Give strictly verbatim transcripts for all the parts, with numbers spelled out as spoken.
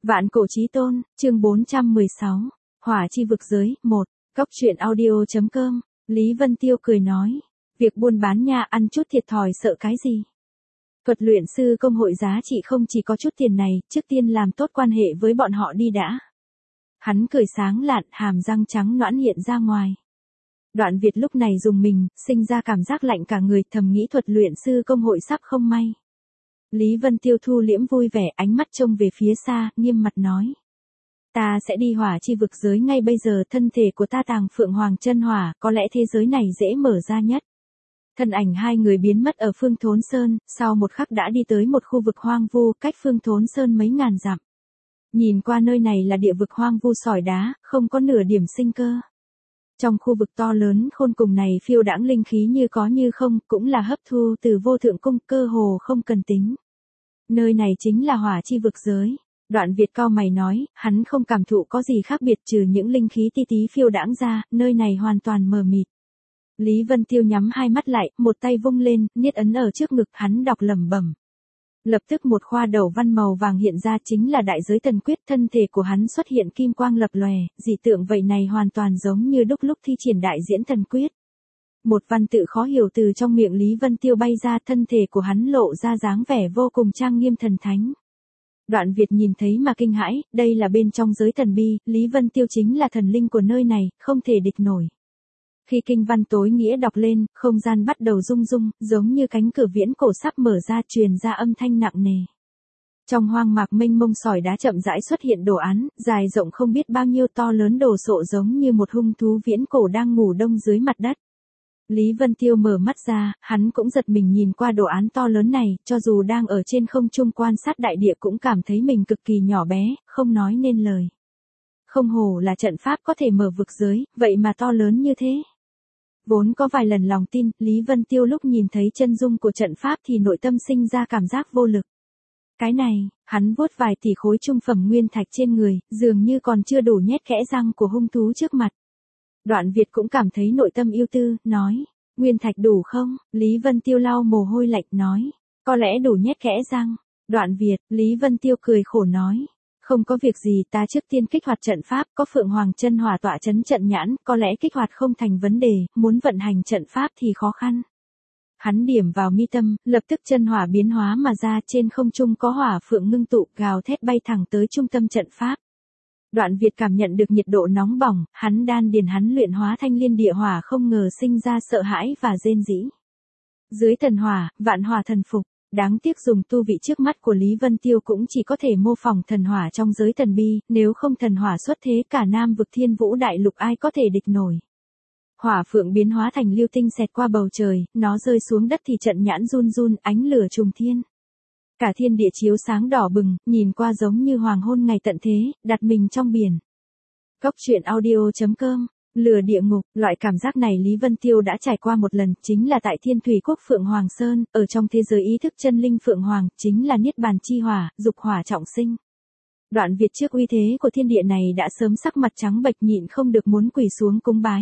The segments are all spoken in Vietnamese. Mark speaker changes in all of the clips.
Speaker 1: Vạn cổ chí tôn, chương bốn trăm mười sáu, Hỏa chi vực giới, một, Cốc truyện audio chấm com, Lý Vân Tiêu cười nói, việc buôn bán nha, ăn chút thiệt thòi sợ cái gì. Thuật luyện sư công hội giá trị không chỉ có chút tiền này, trước tiên làm tốt quan hệ với bọn họ đi đã. Hắn cười sáng lạn, hàm răng trắng nõn hiện ra ngoài. Đoạn Việt lúc này dùng mình, sinh ra cảm giác lạnh cả người, thầm nghĩ thuật luyện sư công hội sắp không may. Lý Vân Tiêu thu liễm vui vẻ, ánh mắt trông về phía xa, nghiêm mặt nói. Ta sẽ đi hỏa chi vực giới ngay bây giờ, thân thể của ta tàng phượng hoàng chân hỏa, có lẽ thế giới này dễ mở ra nhất. Thân ảnh hai người biến mất ở Phương Thốn Sơn, sau một khắc đã đi tới một khu vực hoang vu, cách Phương Thốn Sơn mấy ngàn dặm. Nhìn qua nơi này là địa vực hoang vu sỏi đá, không có nửa điểm sinh cơ. Trong khu vực to lớn khôn cùng này phiêu đãng linh khí như có như không, cũng là hấp thu từ vô thượng cung, cơ hồ không cần tính. Nơi này chính là hỏa chi vực giới. Đoạn Việt cao mày nói, hắn không cảm thụ có gì khác biệt trừ những linh khí tí tí phiêu đãng ra, nơi này hoàn toàn mờ mịt. Lý Vân Tiêu nhắm hai mắt lại, một tay vung lên, niết ấn ở trước ngực, hắn đọc lẩm bẩm. Lập tức một khoa đầu văn màu vàng hiện ra, chính là đại giới thần quyết, thân thể của hắn xuất hiện kim quang lập lòe, dị tượng vậy này hoàn toàn giống như đúc lúc thi triển đại diễn thần quyết. Một văn tự khó hiểu từ trong miệng Lý Vân Tiêu bay ra, thân thể của hắn lộ ra dáng vẻ vô cùng trang nghiêm thần thánh. Đoạn Việt nhìn thấy mà kinh hãi, đây là bên trong giới thần bi, Lý Vân Tiêu chính là thần linh của nơi này, không thể địch nổi. Khi kinh văn tối nghĩa đọc lên, không gian bắt đầu rung rung, giống như cánh cửa viễn cổ sắp mở ra, truyền ra âm thanh nặng nề. Trong hoang mạc mênh mông sỏi đá chậm rãi xuất hiện đồ án, dài rộng không biết bao nhiêu, to lớn đồ sộ giống như một hung thú viễn cổ đang ngủ đông dưới mặt đất. Lý Vân Tiêu mở mắt ra, hắn cũng giật mình nhìn qua đồ án to lớn này, cho dù đang ở trên không trung quan sát đại địa cũng cảm thấy mình cực kỳ nhỏ bé, không nói nên lời. Không hổ là trận pháp có thể mở vực giới, vậy mà to lớn như thế. Vốn có vài lần lòng tin, Lý Vân Tiêu lúc nhìn thấy chân dung của trận pháp thì nội tâm sinh ra cảm giác vô lực. Cái này, hắn vuốt vài tỷ khối trung phẩm nguyên thạch trên người, dường như còn chưa đủ nhét kẽ răng của hung thú trước mặt. Đoạn Việt cũng cảm thấy nội tâm yêu tư, nói, nguyên thạch đủ không? Lý Vân Tiêu lau mồ hôi lạnh nói, có lẽ đủ nhét kẽ răng. Đoạn Việt, Lý Vân Tiêu cười khổ nói, không có việc gì, ta trước tiên kích hoạt trận pháp, có phượng hoàng chân hỏa tọa chấn trận nhãn, có lẽ kích hoạt không thành vấn đề, muốn vận hành trận pháp thì khó khăn. Hắn điểm vào mi tâm, lập tức chân hỏa biến hóa mà ra, trên không trung có hỏa phượng ngưng tụ, gào thét bay thẳng tới trung tâm trận pháp. Đoạn Việt cảm nhận được nhiệt độ nóng bỏng, hắn đan điền hắn luyện hóa thanh liên địa hỏa không ngờ sinh ra sợ hãi và rên rỉ. Dưới thần hỏa, vạn hỏa thần phục, đáng tiếc dùng tu vị trước mắt của Lý Vân Tiêu cũng chỉ có thể mô phỏng thần hỏa trong giới thần bi, nếu không thần hỏa xuất thế cả Nam vực Thiên Vũ đại lục ai có thể địch nổi. Hỏa phượng biến hóa thành lưu tinh xẹt qua bầu trời, nó rơi xuống đất thì trận nhãn run run, ánh lửa trùng thiên. Cả thiên địa chiếu sáng đỏ bừng, nhìn qua giống như hoàng hôn ngày tận thế, đặt mình trong biển. Cốc truyện audio chấm com, lửa địa ngục, loại cảm giác này Lý Vân Tiêu đã trải qua một lần, chính là tại Thiên Thủy Quốc Phượng Hoàng Sơn, ở trong thế giới ý thức chân linh Phượng Hoàng, chính là niết bàn chi hỏa, dục hỏa trọng sinh. Đoạn Việt trước uy thế của thiên địa này đã sớm sắc mặt trắng bệch, nhịn không được muốn quỳ xuống cúng bái.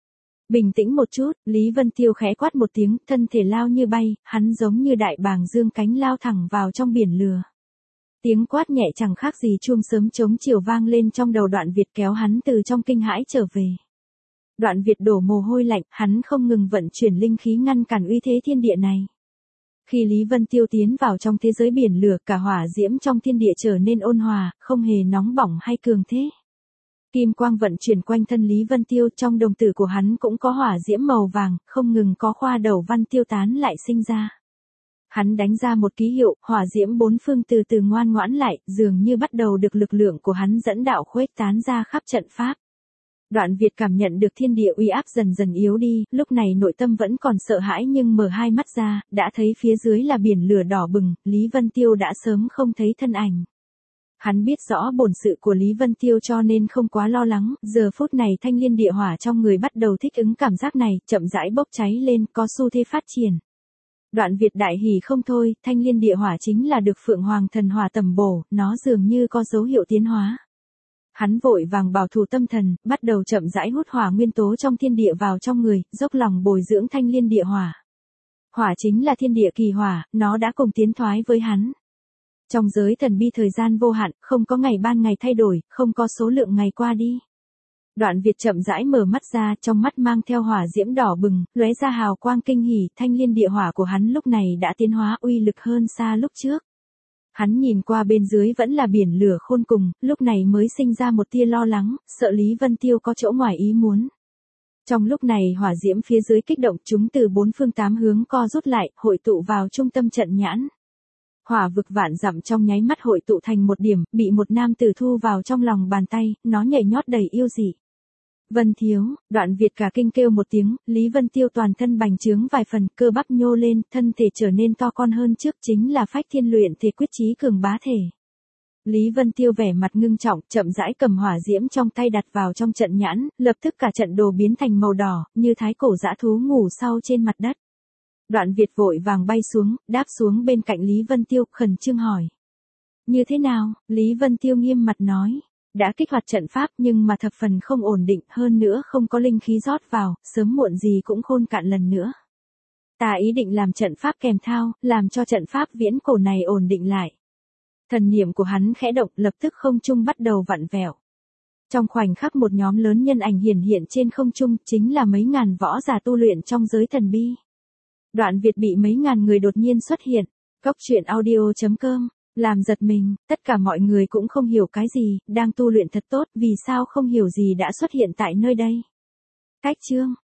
Speaker 1: Bình tĩnh một chút, Lý Vân Tiêu khẽ quát một tiếng, thân thể lao như bay, hắn giống như đại bàng dương cánh lao thẳng vào trong biển lửa. Tiếng quát nhẹ chẳng khác gì chuông sớm chống chiều vang lên trong đầu Đoạn Việt, kéo hắn từ trong kinh hãi trở về. Đoạn Việt đổ mồ hôi lạnh, hắn không ngừng vận chuyển linh khí ngăn cản uy thế thiên địa này. Khi Lý Vân Tiêu tiến vào trong thế giới biển lửa, cả hỏa diễm trong thiên địa trở nên ôn hòa, không hề nóng bỏng hay cường thế. Kim quang vận chuyển quanh thân Lý Vân Tiêu, trong đồng tử của hắn cũng có hỏa diễm màu vàng, không ngừng có khoa đầu văn tiêu tán lại sinh ra. Hắn đánh ra một ký hiệu, hỏa diễm bốn phương từ từ ngoan ngoãn lại, dường như bắt đầu được lực lượng của hắn dẫn đạo khuếch tán ra khắp trận pháp. Đoạn Việt cảm nhận được thiên địa uy áp dần dần yếu đi, lúc này nội tâm vẫn còn sợ hãi nhưng mở hai mắt ra, đã thấy phía dưới là biển lửa đỏ bừng, Lý Vân Tiêu đã sớm không thấy thân ảnh. Hắn biết rõ bổn sự của Lý Vân Tiêu cho nên không quá lo lắng, giờ phút này thanh liên địa hỏa trong người bắt đầu thích ứng cảm giác này, chậm rãi bốc cháy lên, có xu thế phát triển. Đoạn Việt đại hỉ không thôi, thanh liên địa hỏa chính là được Phượng Hoàng thần hỏa tầm bổ, nó dường như có dấu hiệu tiến hóa. Hắn vội vàng bảo thủ tâm thần, bắt đầu chậm rãi hút hỏa nguyên tố trong thiên địa vào trong người, dốc lòng bồi dưỡng thanh liên địa hỏa. Hỏa chính là thiên địa kỳ hỏa, nó đã cùng tiến thoái với hắn. Trong giới thần bi thời gian vô hạn, không có ngày ban ngày thay đổi, không có số lượng ngày qua đi. Đoạn Việt chậm rãi mở mắt ra, trong mắt mang theo hỏa diễm đỏ bừng, lóe ra hào quang kinh hỉ, thanh liên địa hỏa của hắn lúc này đã tiến hóa uy lực hơn xa lúc trước. Hắn nhìn qua bên dưới vẫn là biển lửa khôn cùng, lúc này mới sinh ra một tia lo lắng, sợ Lý Vân Tiêu có chỗ ngoài ý muốn. Trong lúc này hỏa diễm phía dưới kích động, chúng từ bốn phương tám hướng co rút lại, hội tụ vào trung tâm trận nhãn. Hỏa vực vạn dặm trong nháy mắt hội tụ thành một điểm, bị một nam tử thu vào trong lòng bàn tay, nó nhảy nhót đầy yêu dị. Vân Thiếu, Đoạn Việt cả kinh kêu một tiếng, Lý Vân Tiêu toàn thân bành trướng vài phần, cơ bắp nhô lên, thân thể trở nên to con hơn trước, chính là phách thiên luyện thể quyết chí cường bá thể. Lý Vân Tiêu vẻ mặt ngưng trọng, chậm rãi cầm hỏa diễm trong tay đặt vào trong trận nhãn, lập tức cả trận đồ biến thành màu đỏ, như thái cổ dã thú ngủ sau trên mặt đất. Đoạn Việt vội vàng bay xuống, đáp xuống bên cạnh Lý Vân Tiêu, khẩn trương hỏi. Như thế nào? Lý Vân Tiêu nghiêm mặt nói. Đã kích hoạt trận pháp nhưng mà thập phần không ổn định, hơn nữa không có linh khí rót vào, sớm muộn gì cũng khôn cạn lần nữa. Ta ý định làm trận pháp kèm thao, làm cho trận pháp viễn cổ này ổn định lại. Thần niệm của hắn khẽ động, lập tức không trung bắt đầu vặn vẹo. Trong khoảnh khắc một nhóm lớn nhân ảnh hiển hiện trên không trung, chính là mấy ngàn võ giả tu luyện trong giới thần bi. Đoạn Việt bị mấy ngàn người đột nhiên xuất hiện. Cốc truyện audio chấm com làm giật mình, tất cả mọi người cũng không hiểu cái gì, đang tu luyện thật tốt, vì sao không hiểu gì đã xuất hiện tại nơi đây. Cách chương